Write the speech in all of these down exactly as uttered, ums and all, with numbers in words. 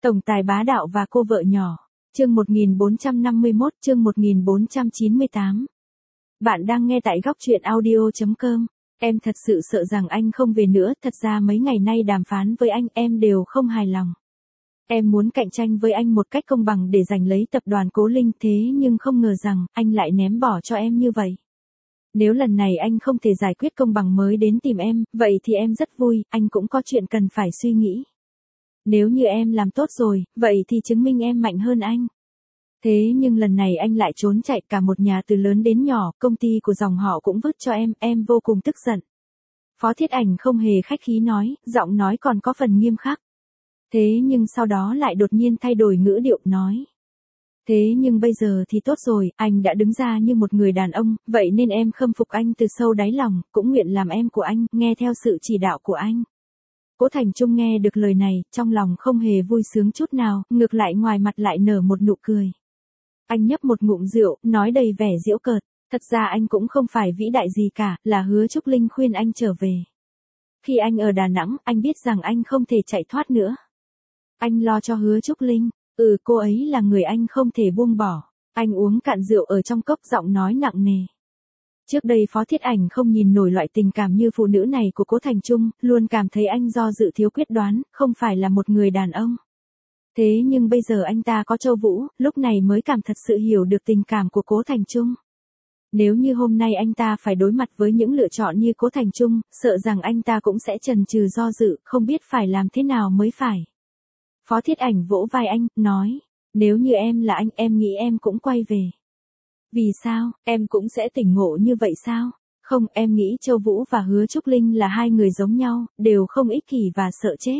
Tổng tài bá đạo và cô vợ nhỏ. Chương một nghìn bốn trăm năm mươi mốt, chương một nghìn bốn trăm chín mươi tám. Bạn đang nghe tại góc truyện audio chấm com. Em thật sự sợ rằng anh không về nữa, thật ra mấy ngày nay đàm phán với anh em đều không hài lòng. Em muốn cạnh tranh với anh một cách công bằng để giành lấy tập đoàn Cố Linh, thế nhưng không ngờ rằng anh lại ném bỏ cho em như vậy. Nếu lần này anh không thể giải quyết công bằng mới đến tìm em, vậy thì em rất vui, anh cũng có chuyện cần phải suy nghĩ. Nếu như em làm tốt rồi, vậy thì chứng minh em mạnh hơn anh. Thế nhưng lần này anh lại trốn chạy, cả một nhà từ lớn đến nhỏ, công ty của dòng họ cũng vứt cho em, em vô cùng tức giận. Phó Thiết Ảnh không hề khách khí nói, giọng nói còn có phần nghiêm khắc. Thế nhưng sau đó lại đột nhiên thay đổi ngữ điệu nói. Thế nhưng bây giờ thì tốt rồi, anh đã đứng ra như một người đàn ông, vậy nên em khâm phục anh từ sâu đáy lòng, cũng nguyện làm em của anh, nghe theo sự chỉ đạo của anh. Cố Thành Trung nghe được lời này, trong lòng không hề vui sướng chút nào, ngược lại ngoài mặt lại nở một nụ cười. Anh nhấp một ngụm rượu, nói đầy vẻ giễu cợt, thật ra anh cũng không phải vĩ đại gì cả, là Hứa Trúc Linh khuyên anh trở về. Khi anh ở Đà Nẵng, anh biết rằng anh không thể chạy thoát nữa. Anh lo cho Hứa Trúc Linh, ừ cô ấy là người anh không thể buông bỏ. Anh uống cạn rượu ở trong cốc, giọng nói nặng nề. Trước đây Phó Thiết Ảnh không nhìn nổi loại tình cảm như phụ nữ này của Cố Thành Trung, luôn cảm thấy anh do dự thiếu quyết đoán, không phải là một người đàn ông. Thế nhưng bây giờ anh ta có Châu Vũ, lúc này mới cảm thật sự hiểu được tình cảm của Cố Thành Trung. Nếu như hôm nay anh ta phải đối mặt với những lựa chọn như Cố Thành Trung, sợ rằng anh ta cũng sẽ chần chừ do dự, không biết phải làm thế nào mới phải. Phó Thiết Ảnh vỗ vai anh, nói, nếu như em là anh, em nghĩ em cũng quay về. Vì sao, em cũng sẽ tỉnh ngộ như vậy sao? Không, em nghĩ Châu Vũ và Hứa Trúc Linh là hai người giống nhau, đều không ích kỷ và sợ chết.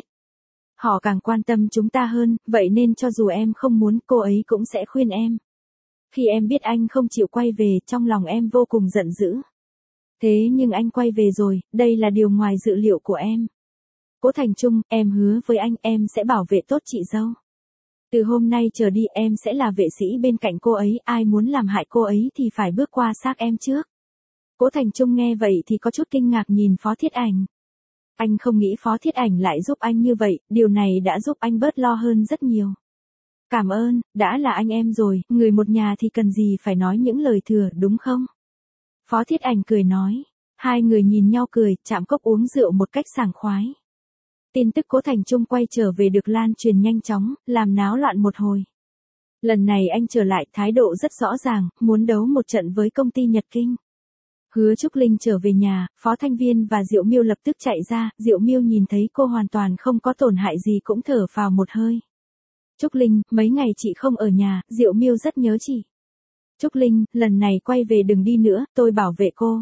Họ càng quan tâm chúng ta hơn, vậy nên cho dù em không muốn, cô ấy cũng sẽ khuyên em. Khi em biết anh không chịu quay về, trong lòng em vô cùng giận dữ. Thế nhưng anh quay về rồi, đây là điều ngoài dự liệu của em. Cố Thành Trung, em hứa với anh, em sẽ bảo vệ tốt chị dâu. Từ hôm nay trở đi em sẽ là vệ sĩ bên cạnh cô ấy, ai muốn làm hại cô ấy thì phải bước qua xác em trước. Cố Thành Trung nghe vậy thì có chút kinh ngạc nhìn Phó Thiết Ảnh. Anh không nghĩ Phó Thiết Ảnh lại giúp anh như vậy, điều này đã giúp anh bớt lo hơn rất nhiều. Cảm ơn, đã là anh em rồi, người một nhà thì cần gì phải nói những lời thừa, đúng không? Phó Thiết Ảnh cười nói. Hai người nhìn nhau cười, chạm cốc uống rượu một cách sảng khoái. Tin tức Cố Thành Trung quay trở về được lan truyền nhanh chóng, làm náo loạn một hồi. Lần này anh trở lại, thái độ rất rõ ràng, muốn đấu một trận với công ty Nhật Kinh. Hứa Trúc Linh trở về nhà, Phó Thanh Viên và Diệu Miêu lập tức chạy ra, Diệu Miêu nhìn thấy cô hoàn toàn không có tổn hại gì cũng thở phào một hơi. Trúc Linh, mấy ngày chị không ở nhà, Diệu Miêu rất nhớ chị. Trúc Linh, lần này quay về đừng đi nữa, tôi bảo vệ cô.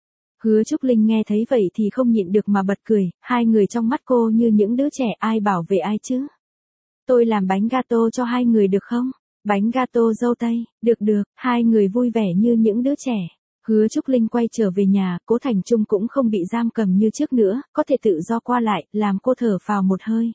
Hứa Trúc Linh nghe thấy vậy thì không nhịn được mà bật cười, hai người trong mắt cô như những đứa trẻ, ai bảo vệ ai chứ. Tôi làm bánh gato cho hai người được không? Bánh gato dâu tây, được được, hai người vui vẻ như những đứa trẻ. Hứa Trúc Linh quay trở về nhà, Cố Thành Trung cũng không bị giam cầm như trước nữa, có thể tự do qua lại, làm cô thở phào một hơi.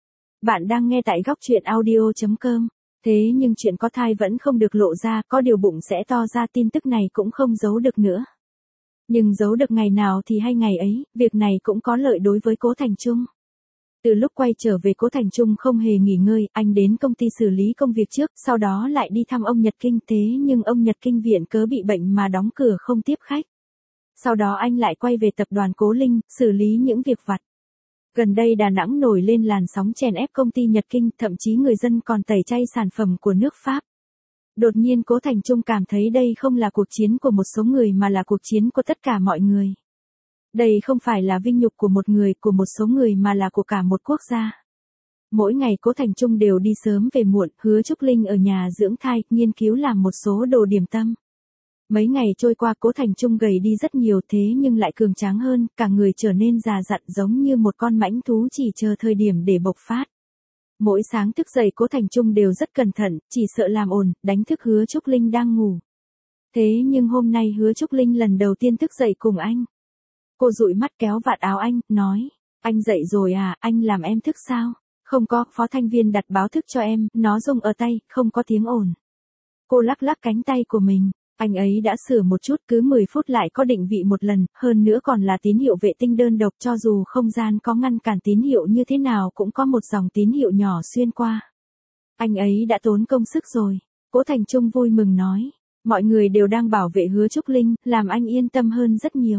Bạn đang nghe tại góc truyện audio chấm com. Thế nhưng chuyện có thai vẫn không được lộ ra, có điều bụng sẽ to ra, tin tức này cũng không giấu được nữa. Nhưng giấu được ngày nào thì hay ngày ấy, việc này cũng có lợi đối với Cố Thành Trung. Từ lúc quay trở về Cố Thành Trung không hề nghỉ ngơi, anh đến công ty xử lý công việc trước, sau đó lại đi thăm ông Nhật Kinh, thế nhưng ông Nhật Kinh viện cớ bị bệnh mà đóng cửa không tiếp khách. Sau đó anh lại quay về tập đoàn Cố Linh, xử lý những việc vặt. Gần đây Đà Nẵng nổi lên làn sóng chèn ép công ty Nhật Kinh, thậm chí người dân còn tẩy chay sản phẩm của nước Pháp. Đột nhiên Cố Thành Trung cảm thấy đây không là cuộc chiến của một số người mà là cuộc chiến của tất cả mọi người. Đây không phải là vinh nhục của một người, của một số người mà là của cả một quốc gia. Mỗi ngày Cố Thành Trung đều đi sớm về muộn, Hứa Trúc Linh ở nhà dưỡng thai, nghiên cứu làm một số đồ điểm tâm. Mấy ngày trôi qua Cố Thành Trung gầy đi rất nhiều, thế nhưng lại cường tráng hơn, cả người trở nên già dặn giống như một con mãnh thú chỉ chờ thời điểm để bộc phát. Mỗi sáng thức dậy Cố Thành Trung đều rất cẩn thận, chỉ sợ làm ồn, đánh thức Hứa Trúc Linh đang ngủ. Thế nhưng hôm nay Hứa Trúc Linh lần đầu tiên thức dậy cùng anh. Cô dụi mắt kéo vạt áo anh, nói, anh dậy rồi à, anh làm em thức sao? Không có, Phó Thanh Viên đặt báo thức cho em, nó rung ở tay, không có tiếng ồn. Cô lắc lắc cánh tay của mình, anh ấy đã sửa một chút, cứ mười phút lại có định vị một lần, hơn nữa còn là tín hiệu vệ tinh đơn độc, cho dù không gian có ngăn cản tín hiệu như thế nào cũng có một dòng tín hiệu nhỏ xuyên qua. Anh ấy đã tốn công sức rồi. Cố Thành Trung vui mừng nói. Mọi người đều đang bảo vệ Hứa Trúc Linh, làm anh yên tâm hơn rất nhiều.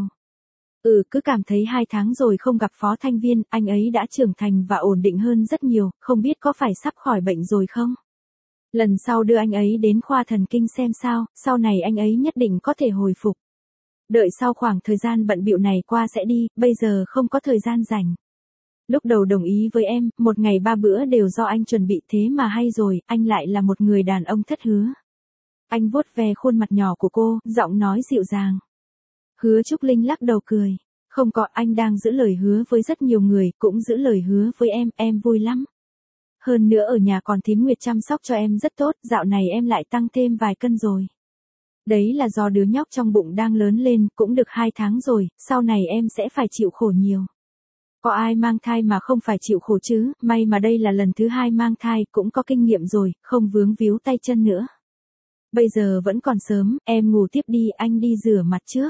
Ừ, cứ cảm thấy hai tháng rồi không gặp Phó Thanh Viên, anh ấy đã trưởng thành và ổn định hơn rất nhiều, không biết có phải sắp khỏi bệnh rồi không? Lần sau đưa anh ấy đến khoa thần kinh xem sao, sau này anh ấy nhất định có thể hồi phục. Đợi sau khoảng thời gian bận bịu này qua sẽ đi, bây giờ không có thời gian rảnh. Lúc đầu đồng ý với em, một ngày ba bữa đều do anh chuẩn bị thế mà hay rồi, anh lại là một người đàn ông thất hứa. Anh vuốt ve khuôn mặt nhỏ của cô, giọng nói dịu dàng. Hứa Trúc Linh lắc đầu cười. Không có, anh đang giữ lời hứa với rất nhiều người, cũng giữ lời hứa với em, em vui lắm. Hơn nữa ở nhà còn Thím Nguyệt chăm sóc cho em rất tốt, dạo này em lại tăng thêm vài cân rồi. Đấy là do đứa nhóc trong bụng đang lớn lên, cũng được hai tháng rồi, sau này em sẽ phải chịu khổ nhiều. Có ai mang thai mà không phải chịu khổ chứ, may mà đây là lần thứ hai mang thai, cũng có kinh nghiệm rồi, không vướng víu tay chân nữa. Bây giờ vẫn còn sớm, em ngủ tiếp đi, anh đi rửa mặt trước.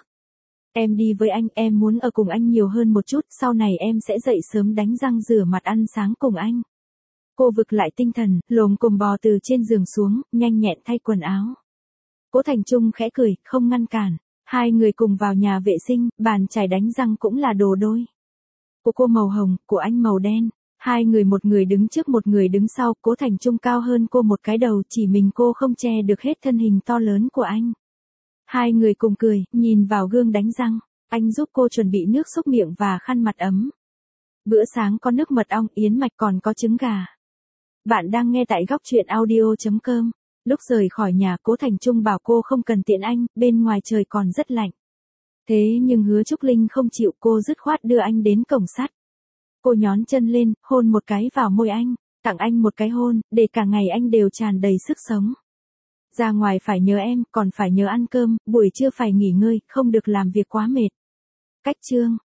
Em đi với anh, em muốn ở cùng anh nhiều hơn một chút, sau này em sẽ dậy sớm đánh răng rửa mặt ăn sáng cùng anh. Cô vực lại tinh thần, lồm cồm bò từ trên giường xuống, nhanh nhẹn thay quần áo. Cố Thành Trung khẽ cười, không ngăn cản. Hai người cùng vào nhà vệ sinh, bàn chải đánh răng cũng là đồ đôi. Của cô màu hồng, của anh màu đen. Hai người một người đứng trước một người đứng sau, Cố Thành Trung cao hơn cô một cái đầu, chỉ mình cô không che được hết thân hình to lớn của anh. Hai người cùng cười, nhìn vào gương đánh răng. Anh giúp cô chuẩn bị nước xúc miệng và khăn mặt ấm. Bữa sáng có nước mật ong, yến mạch còn có trứng gà. Bạn đang nghe tại góc truyện audio chấm com. Lúc rời khỏi nhà, Cố Thành Trung bảo cô không cần tiện anh, bên ngoài trời còn rất lạnh. Thế nhưng Hứa Trúc Linh không chịu, cô dứt khoát đưa anh đến cổng sắt. Cô nhón chân lên, hôn một cái vào môi anh, tặng anh một cái hôn, để cả ngày anh đều tràn đầy sức sống. Ra ngoài phải nhớ em, còn phải nhớ ăn cơm, buổi trưa phải nghỉ ngơi, không được làm việc quá mệt. Cách chương